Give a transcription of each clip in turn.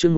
chương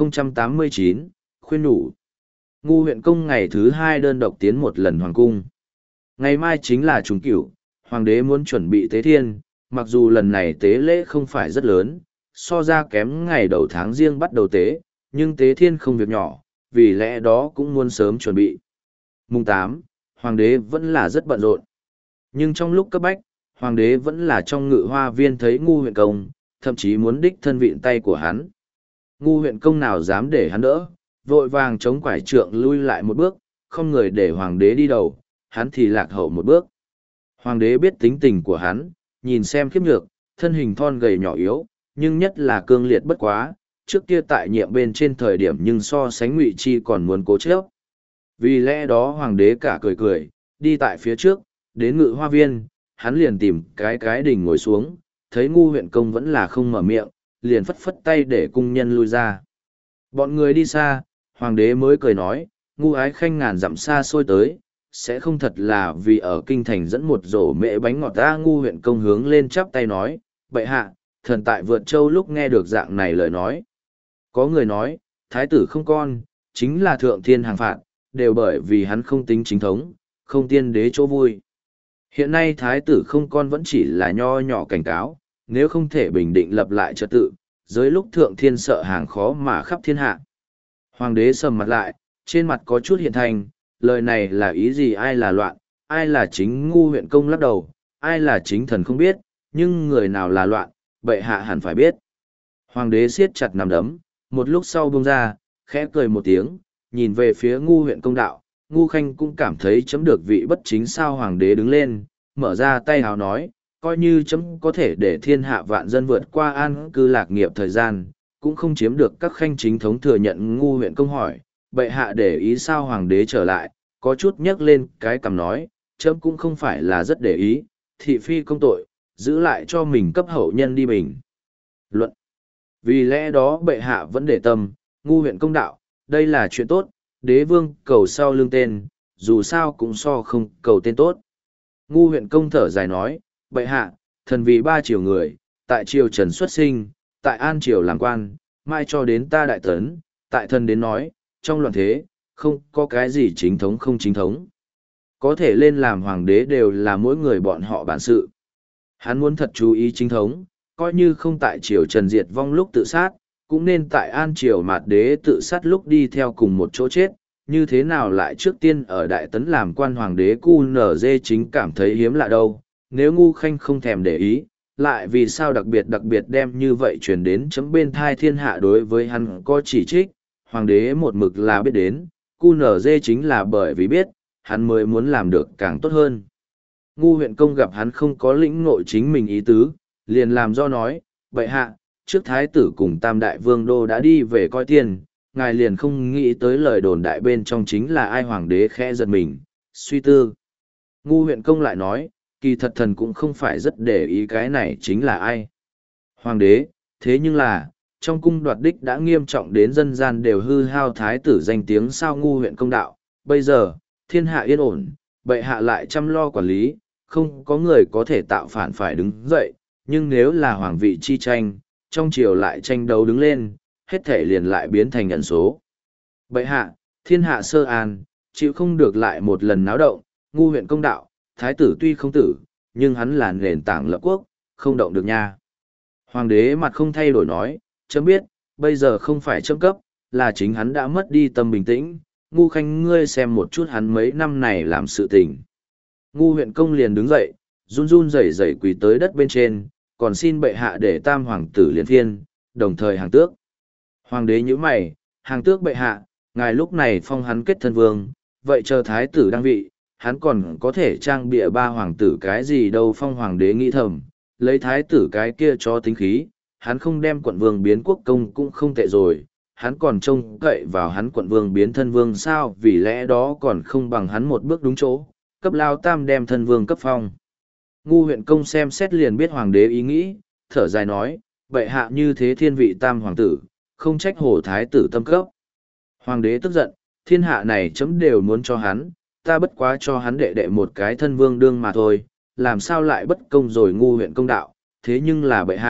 1089, khuyên nhủ. Ngu huyện công ngày thứ 2 đơn độc tiến một lần hoàng cung. Ngày mai chính là trùng cửu, hoàng đế muốn chuẩn bị tế thiên, mặc dù lần này tế lễ không phải rất lớn, so ra kém ngày đầu tháng riêng bắt đầu tế, nhưng tế thiên không việc nhỏ, vì lẽ đó cũng muốn sớm chuẩn bị. Mùng 8, hoàng đế vẫn là rất bận rộn. Nhưng trong lúc cấp bách, hoàng đế vẫn là trong ngự hoa viên thấy ngu huyện công, thậm chí muốn đích thân vịn tay của hắn. Ngu huyện công nào dám để hắn đỡ, vội vàng chống quải trượng lui lại một bước, không người để hoàng đế đi đầu, hắn thì lạc hậu một bước. Hoàng đế biết tính tình của hắn, nhìn xem khiếp nhược, thân hình thon gầy nhỏ yếu, nhưng nhất là cương liệt bất quá, trước kia tại nhiệm bên trên thời điểm nhưng so sánh Ngụy Chi còn muốn cố chấp. Vì lẽ đó hoàng đế cả cười cười, đi tại phía trước, đến ngự hoa viên, hắn liền tìm cái đỉnh ngồi xuống, thấy ngu huyện công vẫn là không mở miệng, liền phất phất tay để cung nhân lui ra. Bọn người đi xa, hoàng đế mới cười nói, ngu ái khanh ngàn dặm xa xôi tới, sẽ không thật là vì ở kinh thành dẫn một rổ mễ bánh ngọt ta. Ngu huyện công hướng lên chắp tay nói, bệ hạ, thần tại vượt châu lúc nghe được dạng này lời nói. Có người nói, thái tử không con, chính là thượng thiên hàng phạt, đều bởi vì hắn không tính chính thống, không tiên đế chỗ vui. Hiện nay thái tử không con vẫn chỉ là nho nhỏ cảnh cáo, nếu không thể bình định lập lại trật tự, dưới lúc thượng thiên sợ hàng khó mà khắp thiên hạ. Hoàng đế sầm mặt lại, trên mặt có chút hiện thành, lời này là ý gì, ai là loạn, ai là chính. Ngu huyện công lắc đầu, ai là chính thần không biết, nhưng người nào là loạn, bệ hạ hẳn phải biết. Hoàng đế siết chặt nắm đấm, một lúc sau buông ra, khẽ cười một tiếng, nhìn về phía ngu huyện công đạo, ngu khanh cũng cảm thấy chấm được vị bất chính sao. Hoàng đế đứng lên, mở ra tay hào nói, coi như chấm có thể để thiên hạ vạn dân vượt qua an cư lạc nghiệp thời gian, cũng không chiếm được các khanh chính thống thừa nhận. Ngu huyện công hỏi, bệ hạ để ý sao? Hoàng đế trở lại, có chút nhấc lên cái cằm nói, chấm cũng không phải là rất để ý, thị phi công tội, giữ lại cho mình cấp hậu nhân đi bình luận. Vì lẽ đó bệ hạ vẫn để tâm. Ngu huyện công đạo, đây là chuyện tốt, đế vương cầu sau lương tên, dù sao cũng so không cầu tên tốt. Ngu huyện công thở dài nói, bệ hạ, thần vì 3 triều người, tại triều Trần xuất sinh, tại An triều làm quan, mai cho đến ta đại tấn, tại thần đến nói, trong loạn thế, không có cái gì chính thống không chính thống. Có thể lên làm hoàng đế đều là mỗi người bọn họ bản sự. Hắn muốn thật chú ý chính thống, coi như không tại triều Trần diệt vong lúc tự sát, cũng nên tại An triều mạt đế tự sát lúc đi theo cùng một chỗ chết. Như thế nào lại trước tiên ở đại tấn làm quan hoàng đế? QNZ chính cảm thấy hiếm lạ đâu, nếu ngu khanh không thèm để ý, lại vì sao đặc biệt đem như vậy truyền đến chấm bên thai thiên hạ? Đối với hắn có chỉ trích, hoàng đế một mực là biết đến, QNZ chính là bởi vì biết, hắn mới muốn làm được càng tốt hơn. Ngu huyện công gặp hắn không có lĩnh ngộ chính mình ý tứ, liền làm do nói, bệ hạ, trước thái tử cùng tam đại vương đô đã đi về coi tiền, ngài liền không nghĩ tới lời đồn đại bên trong chính là ai? Hoàng đế khẽ giật mình, suy tư. Ngu huyện công lại nói, kỳ thật thần cũng không phải rất để ý cái này chính là ai. Hoàng đế, thế nhưng là, trong cung đoạt đích đã nghiêm trọng đến dân gian đều hư hao thái tử danh tiếng sao? Ngu huyện công đạo, bây giờ, thiên hạ yên ổn, bệ hạ lại chăm lo quản lý, không có người có thể tạo phản phải đứng dậy, nhưng nếu là hoàng vị chi tranh, trong triều lại tranh đấu đứng lên, hết thể liền lại biến thành ẩn số. Bệ hạ, thiên hạ sơ an, chịu không được lại một lần náo động. Ngu huyện công đạo, thái tử tuy không tử, nhưng hắn là nền tảng lập quốc, không động được nha. Hoàng đế mặt không thay đổi nói, chấm biết, bây giờ không phải chấm cấp, là chính hắn đã mất đi tâm bình tĩnh. Ngu khanh ngươi xem một chút hắn mấy năm này làm sự tình. Ngu huyện công liền đứng dậy, run run rẩy rẩy quỳ tới đất bên trên, còn xin bệ hạ để tam hoàng tử liên phiên, đồng thời hàng tước. Hoàng đế nhíu mày, hàng tước bệ hạ, ngài lúc này phong hắn kết thân vương, vậy chờ thái tử đăng vị, hắn còn có thể trang bịa 3 hoàng tử cái gì đâu? Phong hoàng đế nghĩ thầm, lấy thái tử cái kia cho tính khí, hắn không đem quận vương biến quốc công cũng không tệ rồi, hắn còn trông cậy vào hắn quận vương biến thân vương sao? Vì lẽ đó còn không bằng hắn một bước đúng chỗ, cấp lao tam đem thân vương cấp phong. Ngu huyện công xem xét liền biết hoàng đế ý nghĩ, thở dài nói, bệ hạ như thế thiên vị tam hoàng tử, không trách hổ thái tử tâm cấp. Hoàng đế tức giận, thiên hạ này chấm đều muốn cho hắn, ta bất quá cho hắn đệ đệ một cái thân vương đương mà thôi, làm sao lại bất công rồi? Ngu huyện công đạo, thế nhưng là bệ hạ,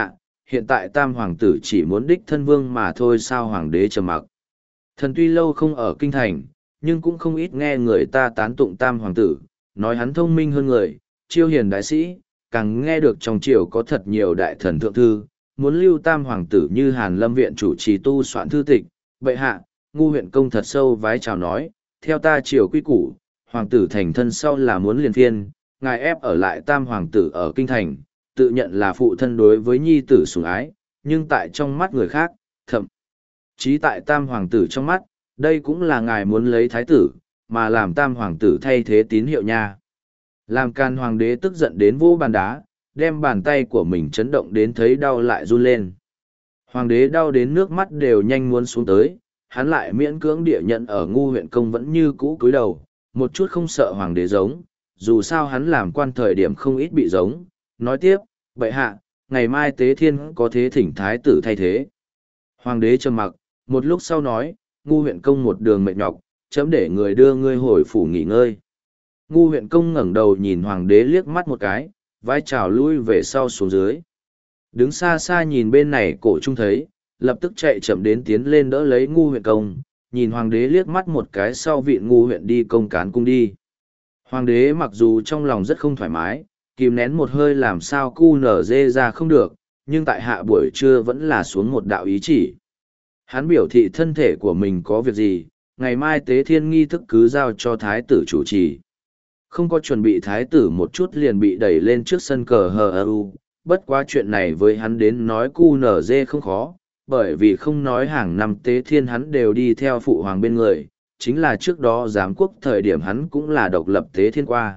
Hiện tại tam hoàng tử chỉ muốn đích thân vương mà thôi, sao hoàng đế trầm mặc. Thần tuy lâu không ở kinh thành, nhưng cũng không ít nghe người ta tán tụng tam hoàng tử, nói hắn thông minh hơn người, chiêu hiền đại sĩ, càng nghe được trong triều có thật nhiều đại thần thượng thư, muốn lưu tam hoàng tử như Hàn Lâm viện chủ trì tu soạn thư tịch. Bệ hạ, ngu huyện công thật sâu vái chào nói, theo ta triều quy củ, hoàng tử thành thân sau là muốn liền phiên, ngài ép ở lại tam hoàng tử ở kinh thành, tự nhận là phụ thân đối với nhi tử sủng ái, nhưng tại trong mắt người khác, thậm chí tại tam hoàng tử trong mắt, đây cũng là ngài muốn lấy thái tử, mà làm tam hoàng tử thay thế tín hiệu nha. Làm can hoàng đế tức giận đến vô bàn đá, đem bàn tay của mình chấn động đến thấy đau lại run lên. Hoàng đế đau đến nước mắt đều nhanh muốn xuống tới, hắn lại miễn cưỡng địa nhận ở ngu huyện công vẫn như cũ cúi đầu, một chút không sợ hoàng đế giống, dù sao hắn làm quan thời điểm không ít bị giống. Nói tiếp, bệ hạ, ngày mai tế thiên có thế thỉnh thái tử thay thế. Hoàng đế trầm mặc, một lúc sau nói, ngu huyện công một đường mệt nhọc, chấm để người đưa ngươi hồi phủ nghỉ ngơi. Ngu huyện công ngẩng đầu nhìn hoàng đế liếc mắt một cái, vai trào lui về sau xuống dưới. Đứng xa xa nhìn bên này cổ trung thấy, lập tức chạy chậm đến tiến lên đỡ lấy ngu huyện công, nhìn hoàng đế liếc mắt một cái sau viện ngu huyện đi công cán cung đi. Hoàng đế mặc dù trong lòng rất không thoải mái, kìm nén một hơi làm sao cu nở dê ra không được, nhưng tại hạ buổi trưa vẫn là xuống một đạo ý chỉ. Hắn biểu thị thân thể của mình có việc gì, ngày mai tế thiên nghi thức cứ giao cho thái tử chủ trì. Không có chuẩn bị thái tử một chút liền bị đẩy lên trước sân cờ HRU, bất quá chuyện này với hắn đến nói cu nở dê không khó, bởi vì không nói hàng năm tế thiên hắn đều đi theo phụ hoàng bên người, chính là trước đó giám quốc thời điểm hắn cũng là độc lập tế thiên qua.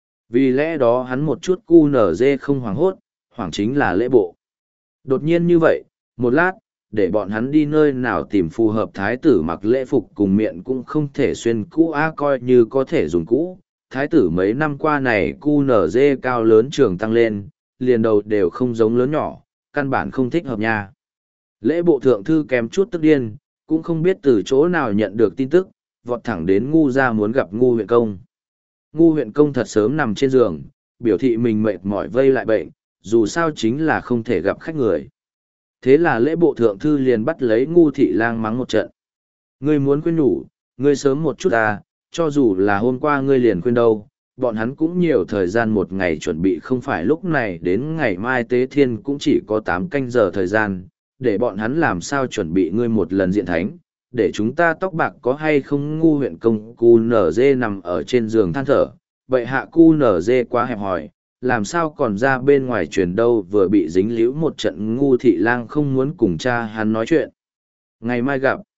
Vì lẽ đó hắn một chút cu nở dê không hoảng hốt, hoảng chính là lễ bộ. Đột nhiên như vậy, một lát, để bọn hắn đi nơi nào tìm phù hợp thái tử mặc lễ phục cùng miệng cũng không thể xuyên cũ coi như có thể dùng cũ. Thái tử mấy năm qua này cu nở dê cao lớn trường tăng lên, liền đầu đều không giống lớn nhỏ, căn bản không thích hợp nha. Lễ bộ thượng thư kém chút tức điên, cũng không biết từ chỗ nào nhận được tin tức, vọt thẳng đến ngu ra muốn gặp ngu huyện công. Ngu huyện công thật sớm nằm trên giường, biểu thị mình mệt mỏi vây lại bệnh, dù sao chính là không thể gặp khách người. Thế là lễ bộ thượng thư liền bắt lấy ngu thị lang mắng một trận. Ngươi muốn khuyên nhủ, ngươi sớm một chút à, cho dù là hôm qua ngươi liền khuyên đâu, bọn hắn cũng nhiều thời gian một ngày chuẩn bị, không phải lúc này đến ngày mai tế thiên cũng chỉ có 8 canh giờ thời gian, để bọn hắn làm sao chuẩn bị ngươi một lần diện thánh, để chúng ta tóc bạc có hay không. Ngu huyện công cu nở dê nằm ở trên giường than thở, vậy hạ cu nở dê quá hẹp hòi, làm sao còn ra bên ngoài truyền đâu, vừa bị dính líu một trận ngu thị lang không muốn cùng cha hắn nói chuyện. Ngày mai gặp.